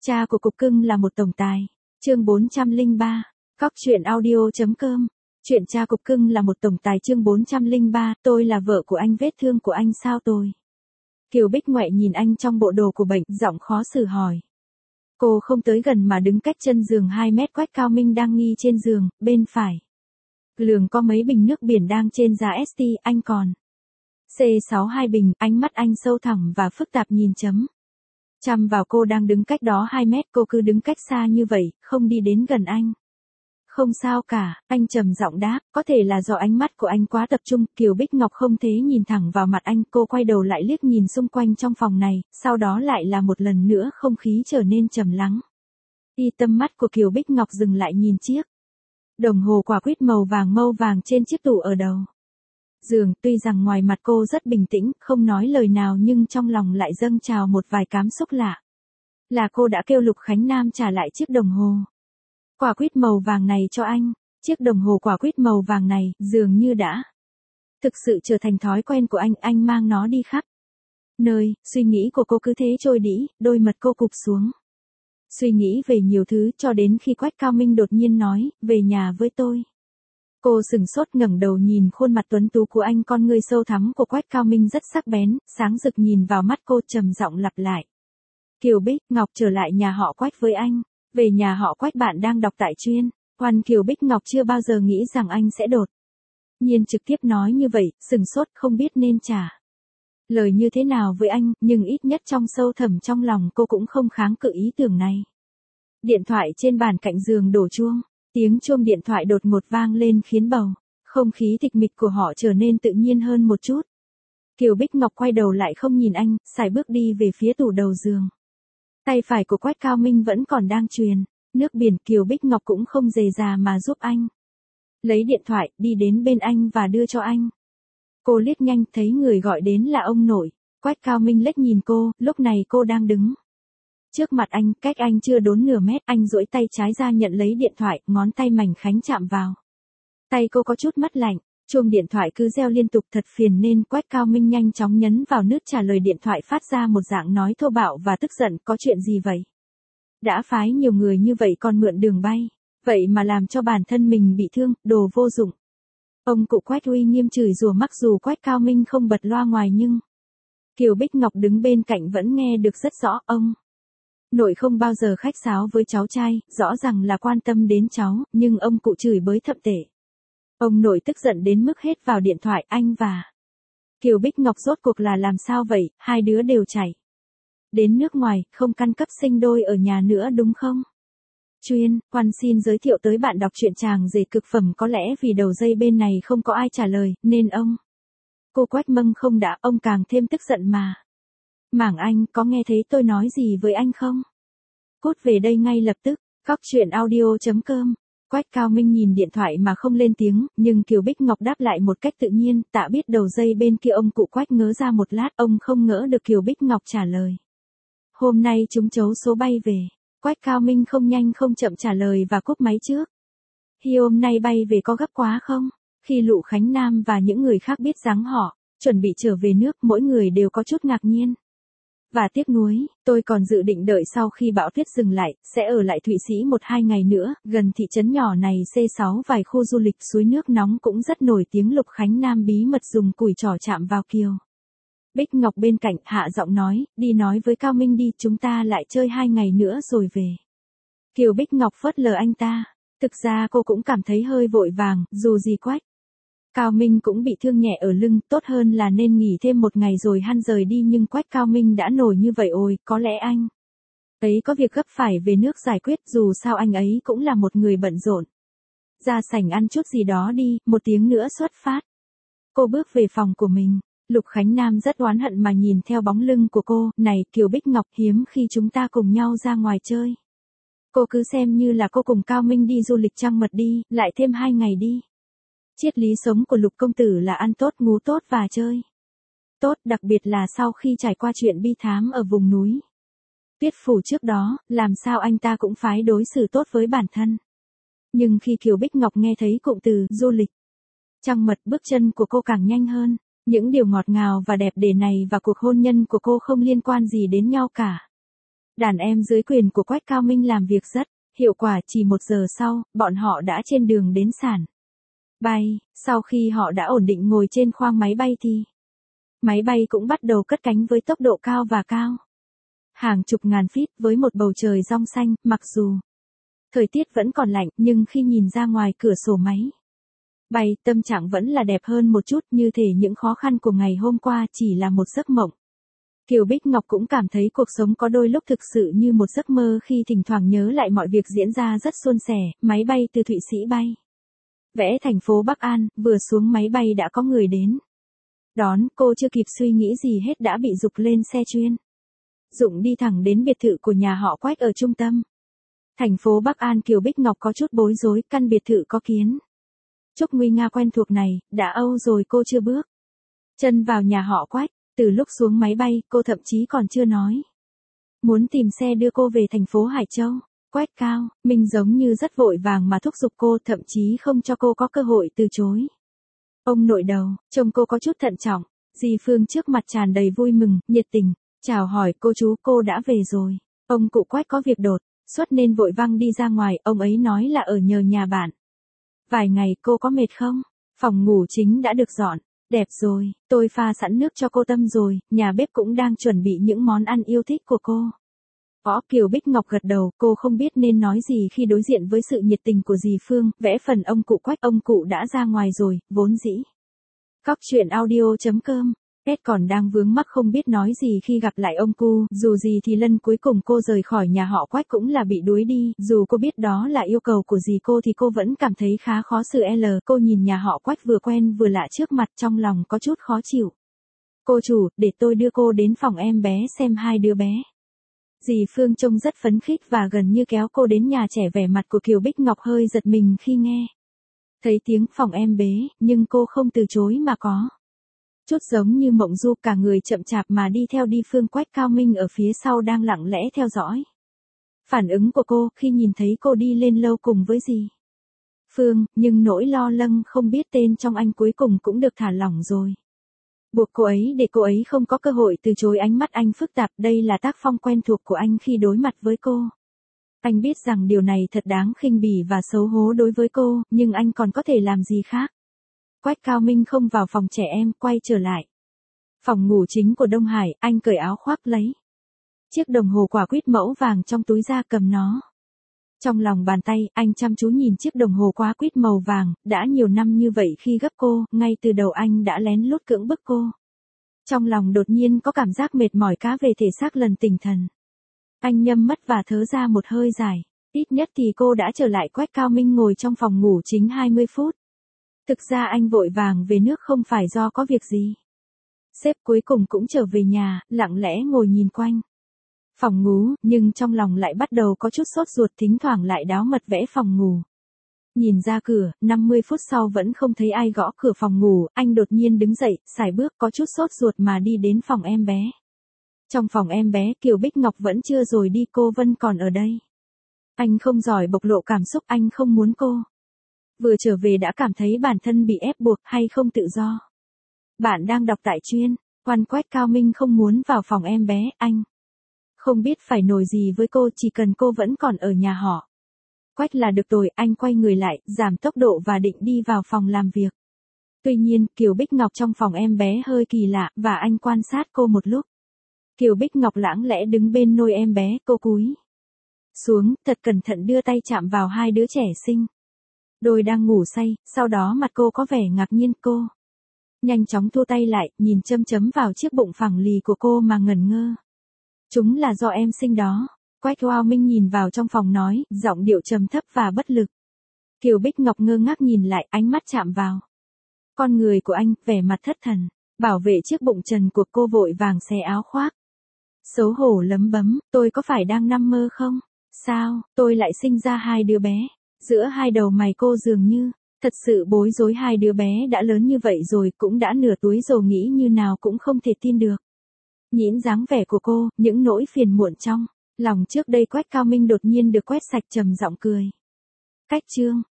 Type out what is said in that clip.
Cha của cục cưng là một tổng tài. Chương 403. Cóc truyện audio.com. Chuyện cha cục cưng là một tổng tài chương 403. Tôi là vợ của anh, vết thương của anh sao tôi? Kiều Bích ngoại nhìn anh trong bộ đồ của bệnh, giọng khó xử hỏi. Cô không tới gần mà đứng cách chân giường 2 mét. Quách Cao Minh đang nghi trên giường, bên phải. Lường có mấy bình nước biển đang trên giá ST, anh còn. C62 bình, ánh mắt anh sâu thẳm và phức tạp nhìn chăm vào cô đang đứng cách đó 2 mét. Cô cứ đứng cách xa như vậy, không đi đến gần anh. Không sao cả, anh trầm giọng đáp, có thể là do ánh mắt của anh quá tập trung. Kiều Bích Ngọc không thể nhìn thẳng vào mặt anh, cô quay đầu lại liếc nhìn xung quanh trong phòng này, sau đó lại là một lần nữa không khí trở nên trầm lắng. Tâm mắt của Kiều Bích Ngọc dừng lại nhìn chiếc đồng hồ quả quýt màu vàng trên chiếc tủ ở đầu giường. Tuy rằng ngoài mặt cô rất bình tĩnh, không nói lời nào, nhưng trong lòng lại dâng trào một vài cảm xúc lạ. Là cô đã kêu Lục Khánh Nam trả lại chiếc đồng hồ quả quýt màu vàng này cho anh. Chiếc đồng hồ quả quýt màu vàng này dường như đã thực sự trở thành thói quen của anh mang nó đi khắp nơi. Suy nghĩ của cô cứ thế trôi đi, đôi mật cô cụp xuống. Suy nghĩ về nhiều thứ cho đến khi Quách Cao Minh đột nhiên nói, về nhà với tôi. Cô sừng sốt ngẩng đầu nhìn khuôn mặt tuấn tú của anh, con ngươi sâu thẳm của Quách Cao Minh rất sắc bén, sáng rực nhìn vào mắt cô, trầm giọng lặp lại. Kiều Bích Ngọc trở lại nhà họ Quách với anh. Về nhà họ Quách, bạn đang đọc tại Chuyên Quan. Kiều Bích Ngọc chưa bao giờ nghĩ rằng anh sẽ đột nhiên trực tiếp nói như vậy, sừng sốt không biết nên trả lời như thế nào với anh, nhưng ít nhất trong sâu thẳm trong lòng cô cũng không kháng cự ý tưởng này. Điện thoại trên bàn cạnh giường đổ chuông. Tiếng chuông điện thoại đột ngột vang lên khiến bầu không khí tịch mịch của họ trở nên tự nhiên hơn một chút. Kiều Bích Ngọc quay đầu lại không nhìn anh, sải bước đi về phía tủ đầu giường. Tay phải của Quách Cao Minh vẫn còn đang truyền nước biển. Kiều Bích Ngọc cũng không dề dà mà giúp anh lấy điện thoại, đi đến bên anh và đưa cho anh. Cô liếc nhanh thấy người gọi đến là ông nội. Quách Cao Minh lếch nhìn cô, lúc này cô đang đứng trước mặt anh, cách anh chưa đốn nửa mét. Anh duỗi tay trái ra nhận lấy điện thoại, ngón tay mảnh khảnh chạm vào tay cô có chút mát lạnh. Chuông điện thoại cứ reo liên tục thật phiền nên Quách Cao Minh nhanh chóng nhấn vào nút trả lời. Điện thoại phát ra một giọng nói thô bạo và tức giận, có chuyện gì vậy? Đã phái nhiều người như vậy còn mượn đường bay, vậy mà làm cho bản thân mình bị thương, đồ vô dụng. Ông cụ Quách uy nghiêm chửi rủa. Mặc dù Quách Cao Minh không bật loa ngoài nhưng Kiều Bích Ngọc đứng bên cạnh vẫn nghe được rất rõ. Ông nội không bao giờ khách sáo với cháu trai, rõ ràng là quan tâm đến cháu, nhưng ông cụ chửi bới thậm tệ. Ông nội tức giận đến mức hét vào điện thoại. Anh và Kiều Bích Ngọc rốt cuộc là làm sao vậy? Hai đứa đều chạy đến nước ngoài, không căn cấp sinh đôi ở nhà nữa đúng không? Chuyên Quan xin giới thiệu tới bạn đọc truyện Tràng Rể Cực Phẩm. Có lẽ vì đầu dây bên này không có ai trả lời, nên cô Quách Mâng không đã, ông càng thêm tức giận mà. Mảng anh, có nghe thấy tôi nói gì với anh không? Cút về đây ngay lập tức. Cóc truyện audio.com. Quách Cao Minh nhìn điện thoại mà không lên tiếng, nhưng Kiều Bích Ngọc đáp lại một cách tự nhiên. Tạ biết đầu dây bên kia ông cụ Quách ngớ ra một lát, ông không ngỡ được Kiều Bích Ngọc trả lời. Hôm nay trúng chấu số bay về. Quách Cao Minh không nhanh không chậm trả lời và cúp máy trước. Hi, hôm nay bay về có gấp quá không? Khi Lục Khánh Nam và những người khác biết rằng họ chuẩn bị trở về nước, mỗi người đều có chút ngạc nhiên và tiếc nuối. Tôi còn dự định đợi sau khi bão tuyết dừng lại, sẽ ở lại Thụy Sĩ 1-2 ngày nữa, gần thị trấn nhỏ này C6 vài khu du lịch suối nước nóng cũng rất nổi tiếng. Lục Khánh Nam bí mật dùng củi trỏ chạm vào Kiều Bích Ngọc bên cạnh, hạ giọng nói, đi nói với Cao Minh đi, chúng ta lại chơi 2 ngày nữa rồi về. Kiều Bích Ngọc phớt lờ anh ta. Thực ra cô cũng cảm thấy hơi vội vàng, dù gì Quách Cao Minh cũng bị thương nhẹ ở lưng, tốt hơn là nên nghỉ thêm 1 ngày rồi hắn rời đi, nhưng Quách Cao Minh đã nổi như vậy ôi, có lẽ anh ấy có việc gấp phải về nước giải quyết, dù sao anh ấy cũng là một người bận rộn. Ra sảnh ăn chút gì đó đi, 1 tiếng nữa xuất phát. Cô bước về phòng của mình. Lục Khánh Nam rất oán hận mà nhìn theo bóng lưng của cô. Này Kiều Bích Ngọc, hiếm khi chúng ta cùng nhau ra ngoài chơi. Cô cứ xem như là cô cùng Cao Minh đi du lịch trăng mật đi, lại thêm 2 ngày đi. Triết lý sống của Lục công tử là ăn tốt, ngủ tốt và chơi tốt, đặc biệt là sau khi trải qua chuyện bi thảm ở vùng núi Tuyết Phủ trước đó, làm sao anh ta cũng phái đối xử tốt với bản thân. Nhưng khi Kiều Bích Ngọc nghe thấy cụm từ du lịch trăng mật, bước chân của cô càng nhanh hơn. Những điều ngọt ngào và đẹp đẽ này và cuộc hôn nhân của cô không liên quan gì đến nhau cả. Đàn em dưới quyền của Quách Cao Minh làm việc rất hiệu quả, chỉ 1 giờ sau, bọn họ đã trên đường đến sàn bay. Sau khi họ đã ổn định ngồi trên khoang máy bay thì máy bay cũng bắt đầu cất cánh với tốc độ cao và cao. Hàng chục ngàn feet với một bầu trời rong xanh, mặc dù thời tiết vẫn còn lạnh, nhưng khi nhìn ra ngoài cửa sổ máy bay, tâm trạng vẫn là đẹp hơn một chút, như thể những khó khăn của ngày hôm qua chỉ là một giấc mộng. Kiều Bích Ngọc cũng cảm thấy cuộc sống có đôi lúc thực sự như một giấc mơ khi thỉnh thoảng nhớ lại mọi việc diễn ra rất suôn sẻ. Máy bay từ Thụy Sĩ bay vẽ thành phố Bắc An, vừa xuống máy bay đã có người đến đón, cô chưa kịp suy nghĩ gì hết đã bị giục lên xe chuyên dụng đi thẳng đến biệt thự của nhà họ Quách ở trung tâm thành phố Bắc An. Kiều Bích Ngọc có chút bối rối, căn biệt thự có kiến trúc nguy nga quen thuộc này, đã âu rồi cô chưa bước chân vào nhà họ Quách. Từ lúc xuống máy bay, cô thậm chí còn chưa nói muốn tìm xe đưa cô về thành phố Hải Châu. Quách Cao Minh giống như rất vội vàng mà thúc giục cô, thậm chí không cho cô có cơ hội từ chối. Ông nội đầu, trông cô có chút thận trọng. Dì Phương trước mặt tràn đầy vui mừng, nhiệt tình, chào hỏi cô chú, cô đã về rồi. Ông cụ Quách có việc đột xuất nên vội văng đi ra ngoài, ông ấy nói là ở nhờ nhà bạn vài ngày. Cô có mệt không? Phòng ngủ chính đã được dọn đẹp rồi, tôi pha sẵn nước cho cô tâm rồi, nhà bếp cũng đang chuẩn bị những món ăn yêu thích của cô. Kiều Bích Ngọc gật đầu, cô không biết nên nói gì khi đối diện với sự nhiệt tình của dì Phương. Vẽ phần ông cụ Quách, ông cụ đã ra ngoài rồi, vốn dĩ Cóc truyện audio.com. Kết còn đang vướng mắc không biết nói gì khi gặp lại ông cu, dù gì thì lần cuối cùng cô rời khỏi nhà họ Quách cũng là bị đuổi đi, dù cô biết đó là yêu cầu của dì cô thì cô vẫn cảm thấy khá khó xử. Cô nhìn nhà họ Quách vừa quen vừa lạ trước mặt, trong lòng có chút khó chịu. Cô chủ, để tôi đưa cô đến phòng em bé xem hai đứa bé. Dì Phương trông rất phấn khích và gần như kéo cô đến nhà trẻ. Vẻ mặt của Kiều Bích Ngọc hơi giật mình khi nghe thấy tiếng phòng em bé, nhưng cô không từ chối mà có chút giống như mộng du, cả người chậm chạp mà đi theo đi. Phương Quách Cao Minh ở phía sau đang lặng lẽ theo dõi phản ứng của cô khi nhìn thấy cô đi lên lâu cùng với dì Phương, nhưng nỗi lo lắng không biết tên trong anh cuối cùng cũng được thả lỏng rồi. Buộc cô ấy để cô ấy không có cơ hội từ chối. Ánh mắt anh phức tạp, đây là tác phong quen thuộc của anh khi đối mặt với cô. Anh biết rằng điều này thật đáng khinh bỉ và xấu hổ đối với cô, nhưng anh còn có thể làm gì khác. Quách Cao Minh không vào phòng trẻ em, quay trở lại phòng ngủ chính của Đông Hải. Anh cởi áo khoác, lấy chiếc đồng hồ quả quýt mẫu vàng trong túi ra, cầm nó trong lòng bàn tay. Anh chăm chú nhìn chiếc đồng hồ quả quýt màu vàng, đã nhiều năm như vậy khi gấp cô, ngay từ đầu anh đã lén lút cưỡng bức cô. Trong lòng đột nhiên có cảm giác mệt mỏi cá về thể xác lần tỉnh thần. Anh nhâm mắt và thở ra một hơi dài. Ít nhất thì cô đã trở lại. Quách Cao Minh ngồi trong phòng ngủ chính 20 phút. Thực ra anh vội vàng về nước không phải do có việc gì. Sếp cuối cùng cũng trở về nhà, lặng lẽ ngồi nhìn quanh phòng ngủ, nhưng trong lòng lại bắt đầu có chút sốt ruột, thỉnh thoảng lại đáo mật vẽ phòng ngủ. Nhìn ra cửa, 50 phút sau vẫn không thấy ai gõ cửa phòng ngủ, anh đột nhiên đứng dậy, sải bước có chút sốt ruột mà đi đến phòng em bé. Trong phòng em bé, Kiều Bích Ngọc vẫn chưa rồi đi, cô Vân còn ở đây. Anh không giỏi bộc lộ cảm xúc, anh không muốn cô vừa trở về đã cảm thấy bản thân bị ép buộc hay không tự do. Bạn đang đọc tại chuyên Quan. Quách Cao Minh không muốn vào phòng em bé, anh không biết phải nổi gì với cô, chỉ cần cô vẫn còn ở nhà họ Quách là được rồi. Anh quay người lại, giảm tốc độ và định đi vào phòng làm việc. Tuy nhiên, Kiều Bích Ngọc trong phòng em bé hơi kỳ lạ, và anh quan sát cô một lúc. Kiều Bích Ngọc lãng lẽ đứng bên nôi em bé, cô cúi xuống, thật cẩn thận đưa tay chạm vào hai đứa trẻ sinh đôi đang ngủ say, sau đó mặt cô có vẻ ngạc nhiên. Cô nhanh chóng thu tay lại, nhìn châm chấm vào chiếc bụng phẳng lì của cô mà ngẩn ngơ. Chúng là do em sinh đó. Quách Cao Minh nhìn vào trong phòng nói, giọng điệu trầm thấp và bất lực. Kiều Bích Ngọc ngơ ngác nhìn lại, ánh mắt chạm vào con người của anh, vẻ mặt thất thần, bảo vệ chiếc bụng trần của cô, vội vàng xé áo khoác. Xấu hổ lấm bấm, tôi có phải đang nằm mơ không? Sao, tôi lại sinh ra hai đứa bé? Giữa hai đầu mày cô dường như thật sự bối rối. Hai đứa bé đã lớn như vậy rồi, cũng đã nửa tuổi rồi, nghĩ như nào cũng không thể tin được. Nhìn dáng vẻ của cô, những nỗi phiền muộn trong lòng trước đây Quách Cao Minh đột nhiên được quét sạch, trầm giọng cười. Cách chương